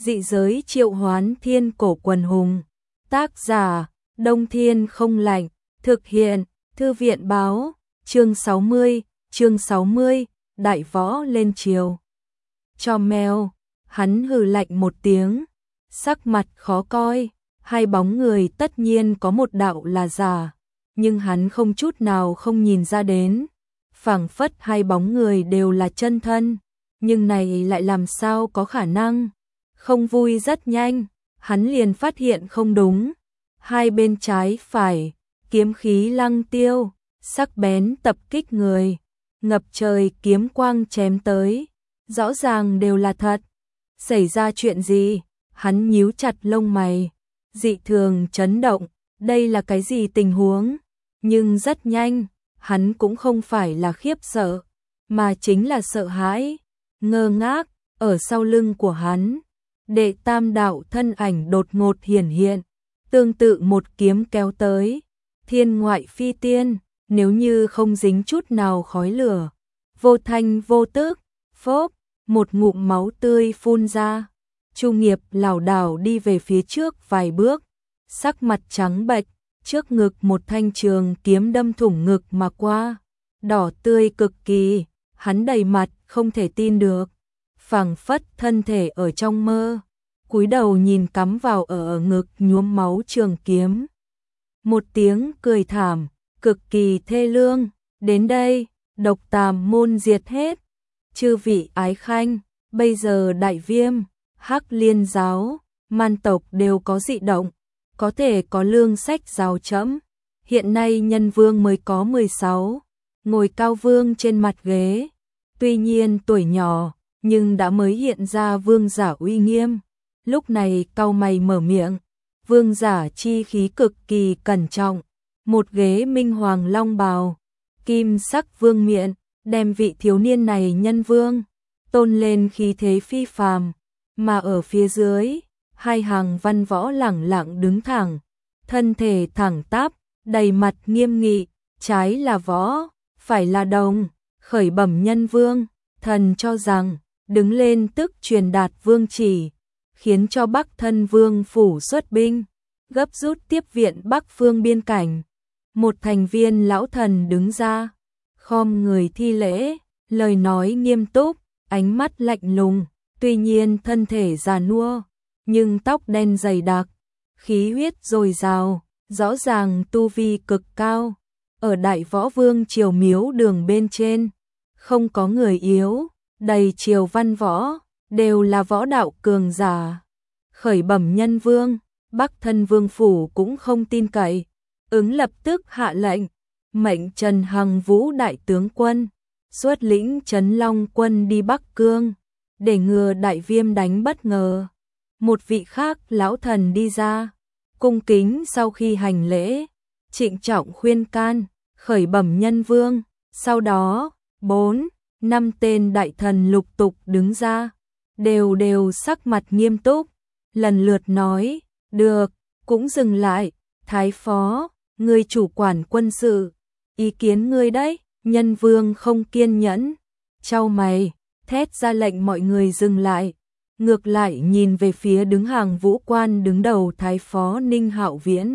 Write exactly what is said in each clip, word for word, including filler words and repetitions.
Dị giới triệu hoán thiên cổ quần hùng. Tác giả, Đông Thiên không lạnh. Thực hiện, Thư viện báo. Chương sáu mươi, chương sáu mươi, đại võ lên triều. Cho mèo, hắn hừ lạnh một tiếng, sắc mặt khó coi, hai bóng người tất nhiên có một đạo là giả, nhưng hắn không chút nào không nhìn ra đến, phảng phất hai bóng người đều là chân thân, nhưng này lại làm sao có khả năng. Không vui rất nhanh, hắn liền phát hiện không đúng, hai bên trái phải, kiếm khí lăng tiêu, sắc bén tập kích người, ngập trời kiếm quang chém tới, rõ ràng đều là thật. Xảy ra chuyện gì? Hắn nhíu chặt lông mày, dị thường chấn động, đây là cái gì tình huống? Nhưng rất nhanh, hắn cũng không phải là khiếp sợ, mà chính là sợ hãi, ngơ ngác, ở sau lưng của hắn. Đệ tam đạo thân ảnh đột ngột hiển hiện, tương tự một kiếm kéo tới, thiên ngoại phi tiên, nếu như không dính chút nào khói lửa, vô thanh vô tức, phốp, một ngụm máu tươi phun ra. Chu Nghiệp lảo đảo đi về phía trước vài bước, sắc mặt trắng bệch, trước ngực một thanh trường kiếm đâm thủng ngực mà qua, đỏ tươi cực kỳ, hắn đầy mặt không thể tin được, phảng phất thân thể ở trong mơ, cúi đầu nhìn cắm vào ở, ở ngực nhuốm máu trường kiếm. Một tiếng cười thảm, cực kỳ thê lương, đến đây, độc tàm môn diệt hết. Chư vị ái khanh, bây giờ Đại Viêm, Hắc Liên giáo, Man tộc đều có dị động, có thể có lương sách giáo chẫm. Hiện nay Nhân Vương mới có mười sáu, ngồi cao vương trên mặt ghế, tuy nhiên tuổi nhỏ, nhưng đã mới hiện ra vương giả uy nghiêm. Lúc này cau mày mở miệng, vương giả chi khí cực kỳ cẩn trọng, một ghế minh hoàng long bào, kim sắc vương miện, đem vị thiếu niên này nhân vương, tôn lên khí thế phi phàm, mà ở phía dưới, hai hàng văn võ lẳng lặng đứng thẳng, thân thể thẳng tắp, đầy mặt nghiêm nghị, trái là võ, phải là đồng, khởi bẩm nhân vương, thần cho rằng, đứng lên tức truyền đạt vương chỉ, khiến cho Bắc Thân Vương phủ xuất binh, gấp rút tiếp viện Bắc phương biên cảnh. Một thành viên lão thần đứng ra, khom người thi lễ, lời nói nghiêm túc, ánh mắt lạnh lùng, tuy nhiên thân thể già nua, nhưng tóc đen dày đặc, khí huyết dồi dào, rõ ràng tu vi cực cao. Ở Đại Võ Vương triều miếu đường bên trên, không có người yếu, đầy triều văn võ, đều là võ đạo cường giả. Khởi bẩm nhân vương, Bắc Thân Vương phủ cũng không tin cậy, ứng lập tức hạ lệnh, mệnh Trần Hằng Vũ đại tướng quân, xuất lĩnh Trấn Long quân đi Bắc Cương, để ngừa Đại Viêm đánh bất ngờ. Một vị khác lão thần đi ra, cung kính sau khi hành lễ, trịnh trọng khuyên can, khởi bẩm nhân vương. Sau đó, bốn, năm tên đại thần lục tục đứng ra, đều đều sắc mặt nghiêm túc, lần lượt nói, được, cũng dừng lại, thái phó, ngươi chủ quản quân sự, ý kiến ngươi đấy. Nhân vương không kiên nhẫn, chau mày, thét ra lệnh mọi người dừng lại, ngược lại nhìn về phía đứng hàng vũ quan đứng đầu thái phó Ninh Hạo Viễn.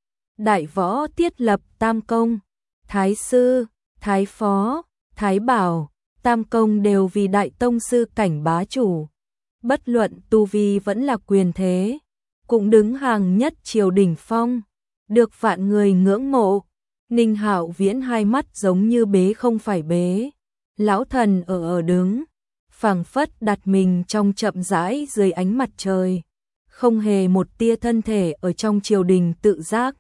Đại võ Tiết Lập tam công, thái sư, thái phó, thái bảo, tam công đều vì đại tông sư cảnh bá chủ, bất luận tu vi vẫn là quyền thế, cũng đứng hàng nhất triều đỉnh phong, được vạn người ngưỡng mộ. Ninh Hạo Viễn hai mắt giống như bế không phải bế, lão thần ở ở đứng, phảng phất đặt mình trong chậm rãi dưới ánh mặt trời, không hề một tia thân thể ở trong triều đình tự giác.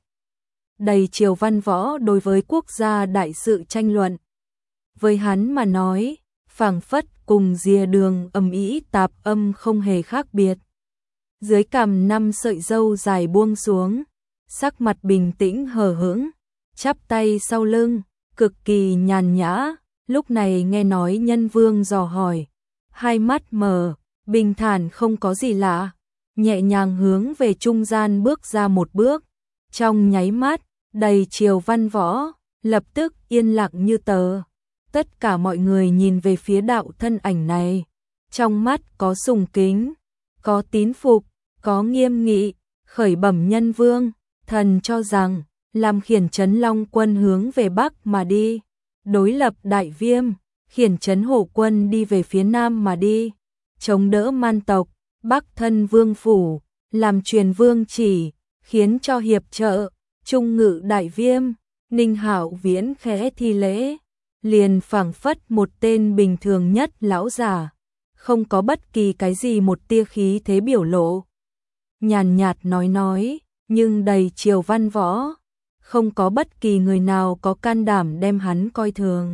Đầy triều văn võ đối với quốc gia đại sự tranh luận, với hắn mà nói, phảng phất cùng rìa đường ầm ĩ tạp âm không hề khác biệt. Dưới cằm năm sợi râu dài buông xuống, sắc mặt bình tĩnh hờ hững, chắp tay sau lưng, cực kỳ nhàn nhã. Lúc này nghe nói nhân vương dò hỏi, hai mắt mờ, bình thản không có gì lạ, nhẹ nhàng hướng về trung gian bước ra một bước. Trong nháy mắt, đầy triều văn võ, lập tức yên lặng như tờ. Tất cả mọi người nhìn về phía đạo thân ảnh này, trong mắt có sùng kính, có tín phục, có nghiêm nghị, khởi bẩm nhân vương, thần cho rằng, làm khiển trấn Long quân hướng về Bắc mà đi, đối lập Đại Viêm, khiển trấn Hổ quân đi về phía Nam mà đi, chống đỡ Man tộc, Bắc thân vương phủ, làm truyền vương chỉ, khiến cho hiệp trợ, trung ngự Đại Viêm. Ninh Hạo Viễn khẽ thi lễ, liền phảng phất một tên bình thường nhất lão giả, không có bất kỳ cái gì một tia khí thế biểu lộ. Nhàn nhạt nói nói, nhưng đầy triều văn võ, không có bất kỳ người nào có can đảm đem hắn coi thường.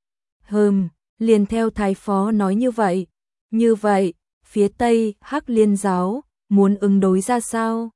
Hừm, liền theo thái phó nói như vậy, như vậy, phía Tây Hắc Liên giáo, muốn ứng đối ra sao?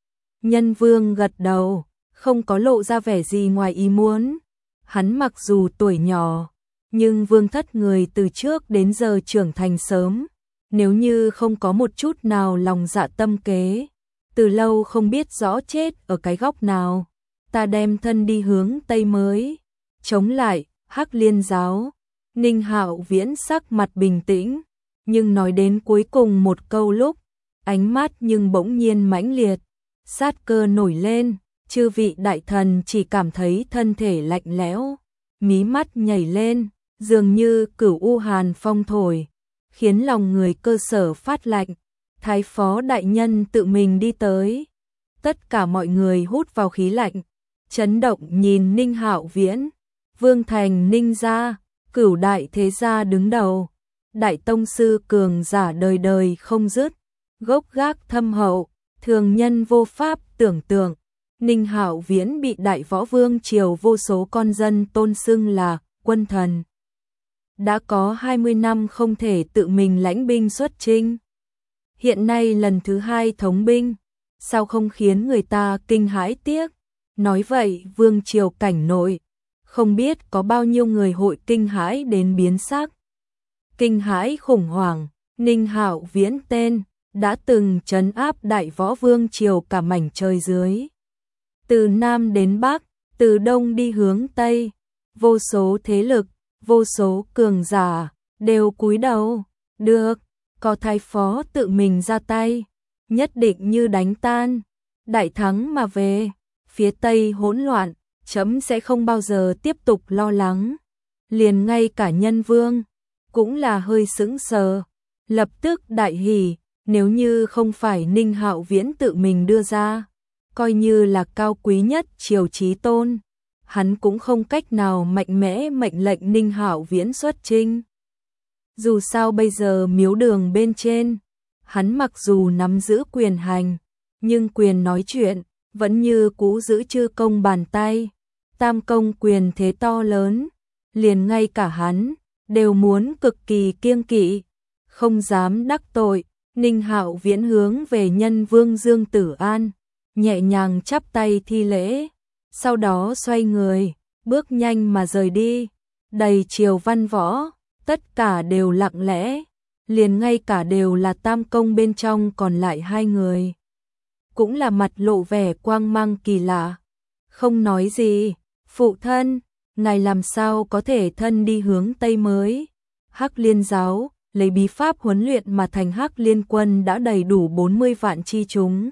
Nhân vương gật đầu, không có lộ ra vẻ gì ngoài ý muốn. Hắn mặc dù tuổi nhỏ, nhưng vương thất người từ trước đến giờ trưởng thành sớm, nếu như không có một chút nào lòng dạ tâm kế, từ lâu không biết rõ chết ở cái góc nào, ta đem thân đi hướng Tây mới, chống lại Hắc Liên giáo. Ninh Hạo Viễn sắc mặt bình tĩnh, nhưng nói đến cuối cùng một câu lúc, ánh mắt nhưng bỗng nhiên mãnh liệt, sát cơ nổi lên, chư vị đại thần chỉ cảm thấy thân thể lạnh lẽo, mí mắt nhảy lên, dường như cửu u hàn phong thổi, khiến lòng người cơ sở phát lạnh. Thái phó đại nhân tự mình đi tới, tất cả mọi người hút vào khí lạnh, chấn động nhìn Ninh Hạo Viễn. Vương thành Ninh gia, cửu đại thế gia đứng đầu, đại tông sư cường giả đời đời không dứt, gốc gác thâm hậu, thường nhân vô pháp tưởng tượng. Ninh Hạo Viễn bị đại võ vương triều vô số con dân tôn xưng là quân thần. Đã có hai mươi năm không thể tự mình lãnh binh xuất chinh. Hiện nay lần thứ hai thống binh, sao không khiến người ta kinh hãi tiếc? Nói vậy vương triều cảnh nội, không biết có bao nhiêu người hội kinh hãi đến biến sắc. Kinh hãi khủng hoảng, Ninh Hạo Viễn tên, đã từng trấn áp đại võ vương triều cả mảnh trời dưới. Từ Nam đến Bắc, từ Đông đi hướng Tây, vô số thế lực, vô số cường giả, đều cúi đầu, được, có thái phó tự mình ra tay, nhất định như đánh tan, đại thắng mà về, phía Tây hỗn loạn, chấm sẽ không bao giờ tiếp tục lo lắng. Liền ngay cả nhân vương, cũng là hơi sững sờ, lập tức đại hỉ, nếu như không phải Ninh Hạo Viễn tự mình đưa ra, coi như là cao quý nhất triều chí tôn, hắn cũng không cách nào mạnh mẽ mệnh lệnh Ninh Hạo Viễn xuất chinh. Dù sao bây giờ miếu đường bên trên, hắn mặc dù nắm giữ quyền hành, nhưng quyền nói chuyện vẫn như cũ giữ chư công bàn tay, tam công quyền thế to lớn, liền ngay cả hắn đều muốn cực kỳ kiêng kỵ, không dám đắc tội. Ninh Hạo Viễn hướng về nhân vương Dương Tử An, nhẹ nhàng chắp tay thi lễ, sau đó xoay người, bước nhanh mà rời đi. Đầy triều văn võ, tất cả đều lặng lẽ, liền ngay cả đều là tam công bên trong còn lại hai người, cũng là mặt lộ vẻ quang mang kỳ lạ, không nói gì. Phụ thân, ngài làm sao có thể thân đi hướng Tây mới? Hắc Liên giáo lấy bí pháp huấn luyện mà thành Hắc Liên quân đã đầy đủ bốn mươi vạn chi chúng.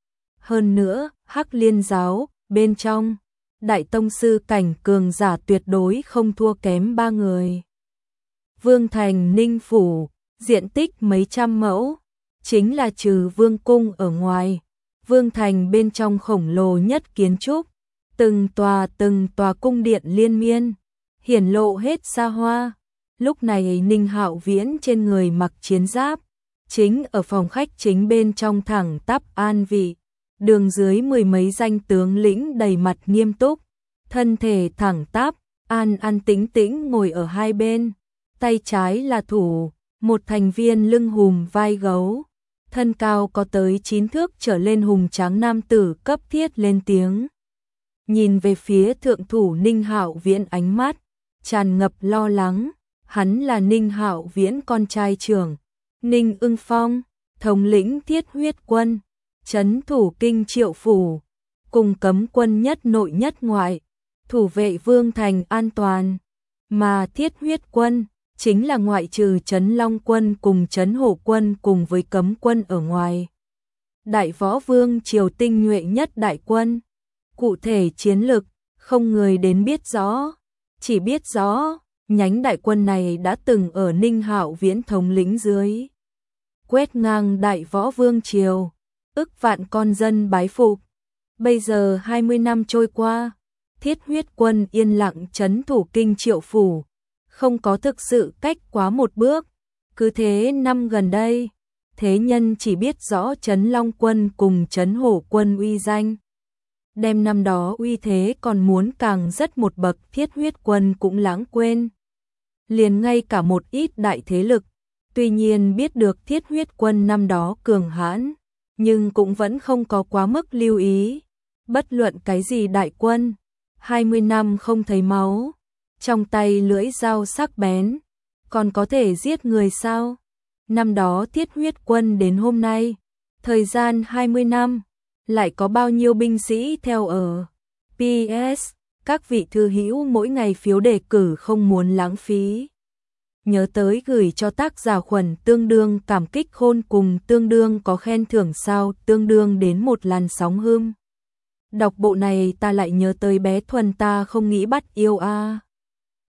Hơn nữa, Hắc Liên giáo bên trong, đại tông sư cảnh cường giả tuyệt đối không thua kém ba người. Vương thành Ninh phủ, diện tích mấy trăm mẫu, chính là trừ vương cung ở ngoài, vương thành bên trong khổng lồ nhất kiến trúc, từng tòa từng tòa cung điện liên miên, hiển lộ hết xa hoa. Lúc này Ninh Hạo Viễn trên người mặc chiến giáp, chính ở phòng khách chính bên trong thẳng tắp an vị, đường dưới mười mấy danh tướng lĩnh đầy mặt nghiêm túc, thân thể thẳng tắp, an an tĩnh tĩnh ngồi ở hai bên, tay trái là thủ, một thành viên lưng hùm vai gấu, thân cao có tới chín thước trở lên hùng tráng nam tử cấp thiết lên tiếng. Nhìn về phía thượng thủ Ninh Hạo Viễn ánh mắt tràn ngập lo lắng. Hắn là Ninh Hạo Viễn con trai trưởng, Ninh Ưng Phong, thống lĩnh Thiết Huyết quân, trấn thủ kinh Triệu phủ, cùng cấm quân nhất nội nhất ngoại, thủ vệ vương thành an toàn, mà Thiết Huyết quân chính là ngoại trừ Trấn Long quân cùng Trấn Hổ quân cùng với cấm quân ở ngoài. Đại Võ Vương triều tinh nhuệ nhất đại quân. Cụ thể chiến lực, không người đến biết rõ, chỉ biết rõ, nhánh đại quân này đã từng ở Ninh Hạo Viễn thống lĩnh dưới. Quét ngang Đại Võ Vương triều, ức vạn con dân bái phục. Bây giờ hai mươi năm trôi qua, Thiết Huyết quân yên lặng trấn thủ Kinh Triệu phủ, không có thực sự cách quá một bước. Cứ thế năm gần đây, thế nhân chỉ biết rõ Trấn Long quân cùng Trấn Hổ quân uy danh. Đem năm đó uy thế còn muốn càng rất một bậc Thiết Huyết quân cũng lãng quên. Liền ngay cả một ít đại thế lực, tuy nhiên biết được Thiết Huyết quân năm đó cường hãn, nhưng cũng vẫn không có quá mức lưu ý. Bất luận cái gì đại quân, hai mươi năm không thấy máu, trong tay lưỡi dao sắc bén, còn có thể giết người sao? Năm đó Thiết Huyết quân đến hôm nay, thời gian hai mươi năm, lại có bao nhiêu binh sĩ theo ở. pê ét. Các vị thư hữu mỗi ngày phiếu đề cử không muốn lãng phí. Nhớ tới gửi cho tác giả Khuẩn tương đương cảm kích khôn cùng tương đương có khen thưởng sao tương đương đến một làn sóng hươm. Đọc bộ này ta lại nhớ tới bé Thuần ta không nghĩ bắt yêu a. À.